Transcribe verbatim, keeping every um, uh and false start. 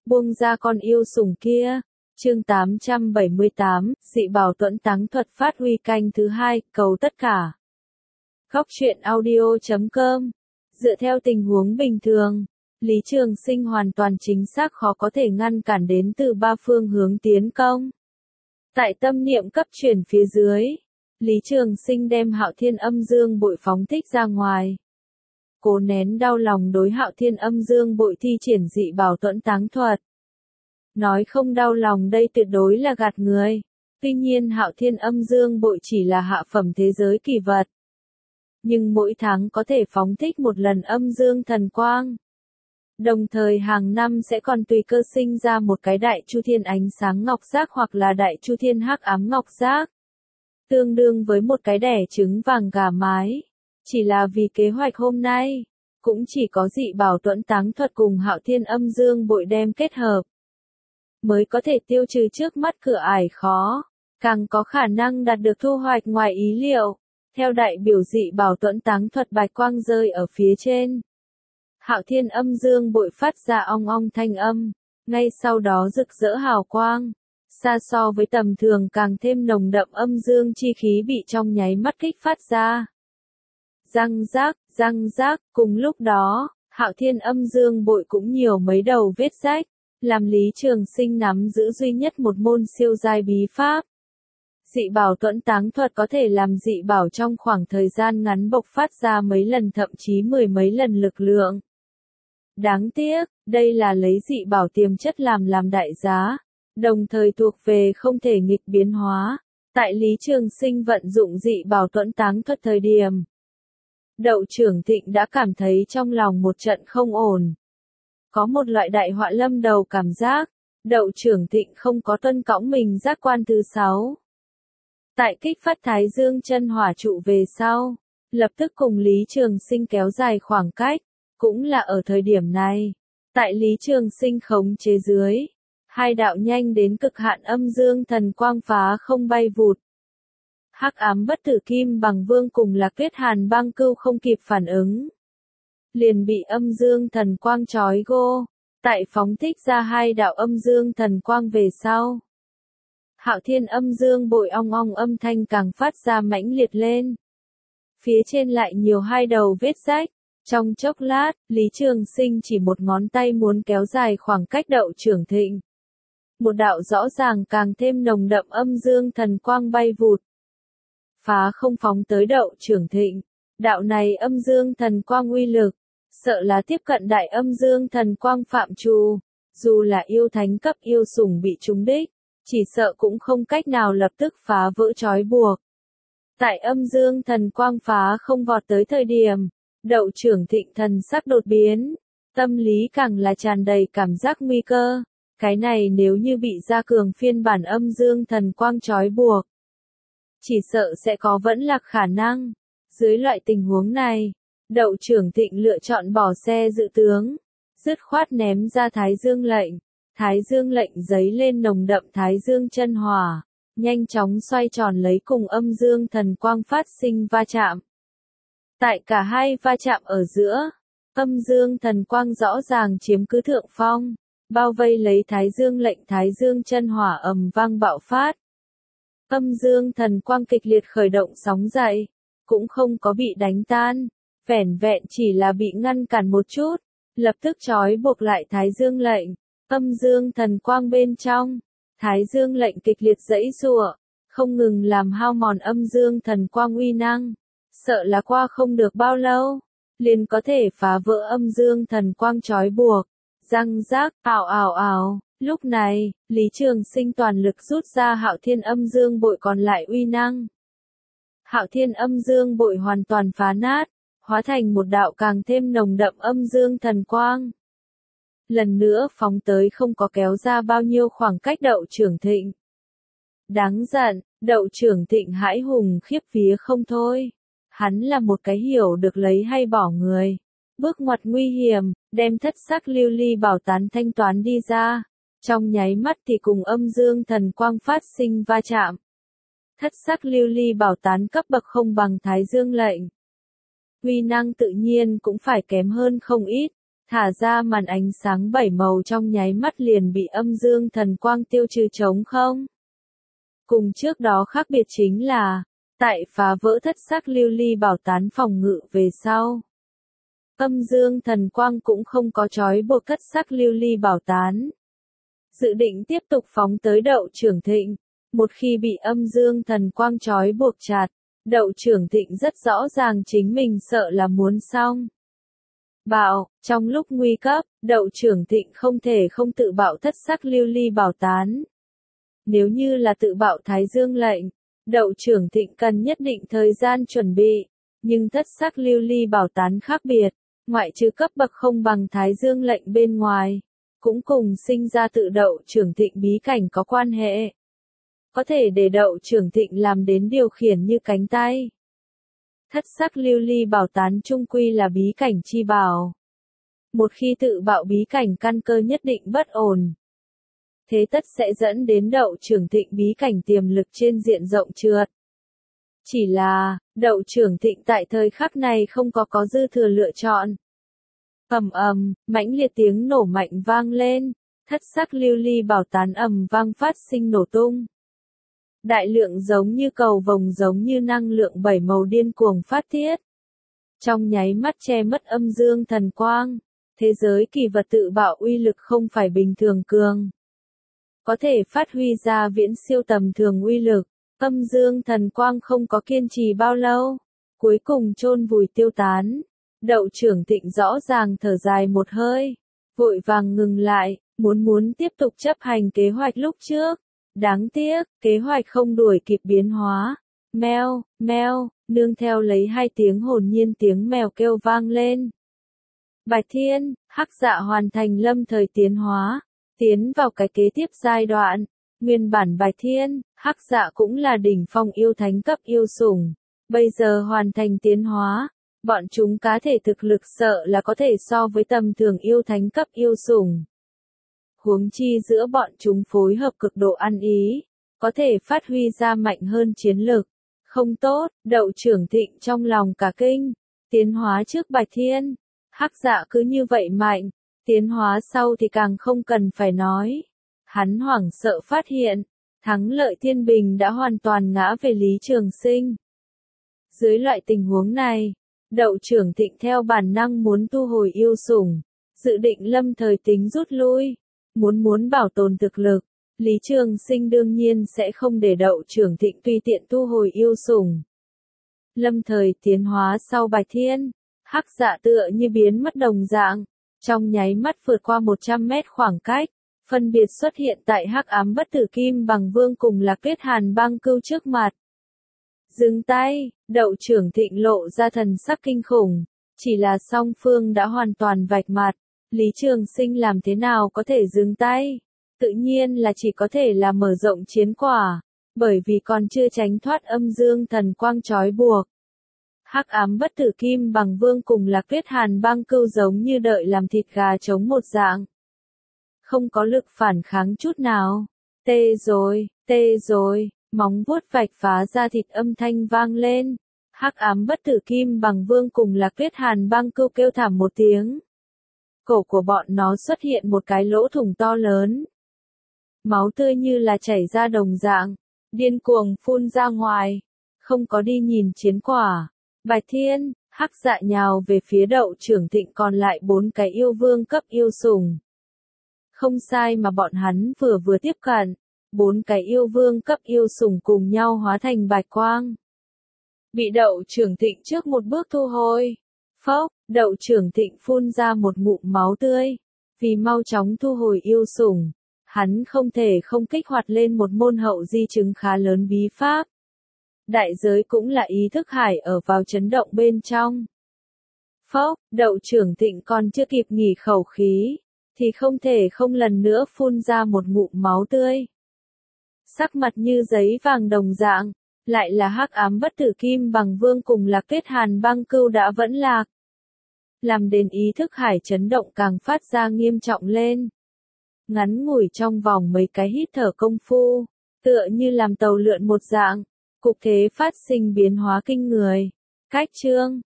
Buông ra con yêu sủng kia. Chương tám trăm bảy mươi tám, dị bảo tuẫn táng thuật phát huy canh thứ hai, cầu tất cả. Góc truyện audio chấm com. Dựa theo tình huống bình thường, Lý Trường Sinh hoàn toàn chính xác khó có thể ngăn cản đến từ ba phương hướng tiến công. Tại tâm niệm cấp chuyển phía dưới, Lý Trường Sinh đem Hạo Thiên Âm Dương Bội phóng thích ra ngoài. Cố nén đau lòng đối Hạo Thiên Âm Dương Bội thi triển dị bảo tuẫn táng thuật. Nói không đau lòng đây tuyệt đối là gạt người. Tuy nhiên Hạo Thiên Âm Dương Bội chỉ là hạ phẩm thế giới kỳ vật. Nhưng mỗi tháng có thể phóng thích một lần âm dương thần quang. Đồng thời hàng năm sẽ còn tùy cơ sinh ra một cái đại chu thiên ánh sáng ngọc giác hoặc là đại chu thiên hắc ám ngọc giác. Tương đương với một cái đẻ trứng vàng gà mái. Chỉ là vì kế hoạch hôm nay, cũng chỉ có dị bảo tuẫn táng thuật cùng Hạo Thiên Âm Dương Bội đem kết hợp. Mới có thể tiêu trừ trước mắt cửa ải khó, càng có khả năng đạt được thu hoạch ngoài ý liệu. Theo đại biểu dị bảo tuẫn táng thuật bạch quang rơi ở phía trên. Hạo Thiên Âm Dương Bội phát ra ong ong thanh âm, ngay sau đó rực rỡ hào quang. Xa so với tầm thường càng thêm nồng đậm âm dương chi khí bị trong nháy mắt kích phát ra. Răng rác, răng rác, cùng lúc đó, Hạo Thiên Âm Dương Bội cũng nhiều mấy đầu vết rách, làm Lý Trường Sinh nắm giữ duy nhất một môn siêu giai bí pháp. Dị bảo tuẫn táng thuật có thể làm dị bảo trong khoảng thời gian ngắn bộc phát ra mấy lần thậm chí mười mấy lần lực lượng. Đáng tiếc, đây là lấy dị bảo tiềm chất làm làm đại giá, đồng thời thuộc về không thể nghịch biến hóa. Tại Lý Trường Sinh vận dụng dị bảo tuẫn táng thuật thời điểm, Đậu Trưởng Thịnh đã cảm thấy trong lòng một trận không ổn. Có một loại đại họa lâm đầu cảm giác, Đậu Trưởng Thịnh không có tuân cõng mình giác quan thứ sáu. Tại kích phát Thái Dương chân hỏa trụ về sau, lập tức cùng Lý Trường Sinh kéo dài khoảng cách, cũng là ở thời điểm này. Tại Lý Trường Sinh khống chế dưới, hai đạo nhanh đến cực hạn âm dương thần quang phá không bay vụt. Hắc ám bất tử kim bằng vương cùng Lạc Tuyết Hàn băng cưu không kịp phản ứng. Liền bị âm dương thần quang trói gô, tại phóng thích ra hai đạo âm dương thần quang về sau. Hạo Thiên Âm Dương Bội ong ong âm thanh càng phát ra mãnh liệt lên. Phía trên lại nhiều hai đầu vết rách. Trong chốc lát, Lý Trường Sinh chỉ một ngón tay muốn kéo dài khoảng cách Đậu Trưởng Thịnh. Một đạo rõ ràng càng thêm nồng đậm âm dương thần quang bay vụt. Phá không phóng tới Đậu Trưởng Thịnh. Đạo này âm dương thần quang uy lực, sợ là tiếp cận đại âm dương thần quang phạm trù. Dù là yêu thánh cấp yêu sủng bị trúng đích, chỉ sợ cũng không cách nào lập tức phá vỡ trói buộc. Tại âm dương thần quang phá không vọt tới thời điểm, Đậu Trưởng Thịnh thần sắc đột biến, tâm lý càng là tràn đầy cảm giác nguy cơ. Cái này nếu như bị gia cường phiên bản âm dương thần quang trói buộc, chỉ sợ sẽ có vẫn lạc khả năng. Dưới loại tình huống này, Đậu Trưởng Thịnh lựa chọn bỏ xe dự tướng, dứt khoát ném ra Thái Dương lệnh. Thái Dương lệnh giấy lên nồng đậm Thái Dương chân hỏa, nhanh chóng xoay tròn lấy cùng âm dương thần quang phát sinh va chạm. Tại cả hai va chạm ở giữa, âm dương thần quang rõ ràng chiếm cứ thượng phong, bao vây lấy Thái Dương lệnh. Thái Dương chân hỏa ầm vang bạo phát. Âm dương thần quang kịch liệt khởi động sóng dậy, cũng không có bị đánh tan, vẻn vẹn chỉ là bị ngăn cản một chút, lập tức trói buộc lại Thái Dương lệnh. Âm dương thần quang bên trong, Thái Dương lệnh kịch liệt giãy giụa, không ngừng làm hao mòn âm dương thần quang uy năng. Sợ là qua không được bao lâu, liền có thể phá vỡ âm dương thần quang trói buộc. Răng rác, ảo ảo ảo. Lúc này, Lý Trường Sinh toàn lực rút ra Hạo Thiên Âm Dương Bội còn lại uy năng. Hạo Thiên Âm Dương Bội hoàn toàn phá nát, hóa thành một đạo càng thêm nồng đậm âm dương thần quang. Lần nữa phóng tới không có kéo ra bao nhiêu khoảng cách Đậu Trưởng Thịnh. Đáng giận, Đậu Trưởng Thịnh hãi hùng khiếp vía không thôi. Hắn là một cái hiểu được lấy hay bỏ người. Bước ngoặt nguy hiểm, đem thất sắc lưu ly bảo tán thanh toán đi ra. Trong nháy mắt thì cùng âm dương thần quang phát sinh va chạm. Thất sắc lưu ly bảo tán cấp bậc không bằng Thái Dương lệnh. Uy năng tự nhiên cũng phải kém hơn không ít. Thả ra màn ánh sáng bảy màu trong nháy mắt liền bị âm dương thần quang tiêu trừ trống không. Cùng trước đó khác biệt chính là, tại phá vỡ thất sắc lưu ly bảo tán phòng ngự về sau. Âm dương thần quang cũng không có trói buộc thất sắc lưu ly bảo tán. Dự định tiếp tục phóng tới Đậu Trưởng Thịnh. Một khi bị âm dương thần quang trói buộc chặt, Đậu Trưởng Thịnh rất rõ ràng chính mình sợ là muốn xong. Bạo, trong lúc nguy cấp, Đậu Trưởng Thịnh không thể không tự bạo thất sắc lưu ly bảo tán. Nếu như là tự bạo Thái Dương lệnh, Đậu Trưởng Thịnh cần nhất định thời gian chuẩn bị, nhưng thất sắc lưu ly bảo tán khác biệt, ngoại trừ cấp bậc không bằng Thái Dương lệnh bên ngoài, cũng cùng sinh ra tự Đậu Trưởng Thịnh bí cảnh có quan hệ. Có thể để Đậu Trưởng Thịnh làm đến điều khiển như cánh tay. Thất sắc lưu ly bảo tán chung quy là bí cảnh chi bảo. Một khi tự bạo bí cảnh căn cơ nhất định bất ổn. Thế tất sẽ dẫn đến Đậu Trưởng Thịnh bí cảnh tiềm lực trên diện rộng trượt. Chỉ là, Đậu Trưởng Thịnh tại thời khắc này không có có dư thừa lựa chọn. Ầm ầm, mãnh liệt tiếng nổ mạnh vang lên, thất sắc lưu ly bảo tán ầm vang phát sinh nổ tung. Đại lượng giống như cầu vồng giống như năng lượng bảy màu điên cuồng phát tiết. Trong nháy mắt che mất âm dương thần quang, thế giới kỳ vật tự bạo uy lực không phải bình thường cường. Có thể phát huy ra viễn siêu tầm thường uy lực, âm dương thần quang không có kiên trì bao lâu, cuối cùng chôn vùi tiêu tán. Đậu Trưởng Thịnh rõ ràng thở dài một hơi, vội vàng ngừng lại, muốn muốn tiếp tục chấp hành kế hoạch lúc trước. Đáng tiếc, kế hoạch không đuổi kịp biến hóa. Meo, meo, nương theo lấy hai tiếng hồn nhiên tiếng mèo kêu vang lên. Bạch Thiên, Hắc Dạ hoàn thành lâm thời tiến hóa, tiến vào cái kế tiếp giai đoạn. Nguyên bản Bạch Thiên, Hắc Dạ cũng là đỉnh phong yêu thánh cấp yêu sủng, bây giờ hoàn thành tiến hóa, bọn chúng cá thể thực lực sợ là có thể so với tầm thường yêu thánh cấp yêu sủng. Huống chi giữa bọn chúng phối hợp cực độ ăn ý, có thể phát huy ra mạnh hơn chiến lực. Không tốt, Đậu Trưởng Thịnh trong lòng cả kinh, tiến hóa trước Bạch Thiên, Hắc Dạ cứ như vậy mạnh, tiến hóa sau thì càng không cần phải nói. Hắn hoảng sợ phát hiện, thắng lợi thiên bình đã hoàn toàn ngã về Lý Trường Sinh. Dưới loại tình huống này, Đậu Trưởng Thịnh theo bản năng muốn thu hồi yêu sủng, dự định lâm thời tính rút lui. Muốn muốn bảo tồn thực lực, Lý Trường Sinh đương nhiên sẽ không để Đậu Trưởng Thịnh tùy tiện thu hồi yêu sủng. Lâm thời tiến hóa sau Bạch Thiên, Hắc Dạ tựa như biến mất đồng dạng, trong nháy mắt vượt qua một trăm mét khoảng cách, phân biệt xuất hiện tại Hắc Ám Bất Tử Kim Bằng Vương cùng Lạc Tuyết Hàn Băng Cưu trước mặt. Dừng tay, Đậu Trưởng Thịnh lộ ra thần sắc kinh khủng, chỉ là song phương đã hoàn toàn vạch mặt. Lý Trường Sinh làm thế nào có thể dừng tay? Tự nhiên là chỉ có thể là mở rộng chiến quả, bởi vì còn chưa tránh thoát âm dương thần quang trói buộc. Hắc Ám Bất Tử Kim Bằng Vương cùng Lạc Tuyết Hàn Băng Cưu giống như đợi làm thịt gà chống một dạng. Không có lực phản kháng chút nào. Tê rồi, tê rồi, móng vuốt vạch phá ra thịt âm thanh vang lên. Hắc Ám Bất Tử Kim Bằng Vương cùng Lạc Tuyết Hàn Băng Cưu kêu thảm một tiếng. Cổ của bọn nó xuất hiện một cái lỗ thủng to lớn. Máu tươi như là chảy ra đồng dạng, điên cuồng phun ra ngoài, không có đi nhìn chiến quả. Bạch Thiên, Hắc Dạ nhào về phía Đậu Trưởng Thịnh còn lại bốn cái yêu vương cấp yêu sủng. Không sai mà bọn hắn vừa vừa tiếp cận, bốn cái yêu vương cấp yêu sủng cùng nhau hóa thành bạch quang. Bị Đậu Trưởng Thịnh trước một bước thu hồi. Phốc, Đậu Trưởng Thịnh phun ra một ngụm máu tươi, vì mau chóng thu hồi yêu sủng, hắn không thể không kích hoạt lên một môn hậu di chứng khá lớn bí pháp. Đại giới cũng là ý thức hải ở vào chấn động bên trong. Phốc, Đậu Trưởng Thịnh còn chưa kịp nghỉ khẩu khí, thì không thể không lần nữa phun ra một ngụm máu tươi. Sắc mặt như giấy vàng đồng dạng, lại là Hắc Ám Bất Tử Kim Bằng Vương cùng Lạc Tuyết Hàn Băng Cưu đã vẫn lạc. Làm đến ý thức hải chấn động càng phát ra nghiêm trọng lên. Ngắn ngủi trong vòng mấy cái hít thở công phu, tựa như làm tàu lượn một dạng, cục thế phát sinh biến hóa kinh người. Cách chương,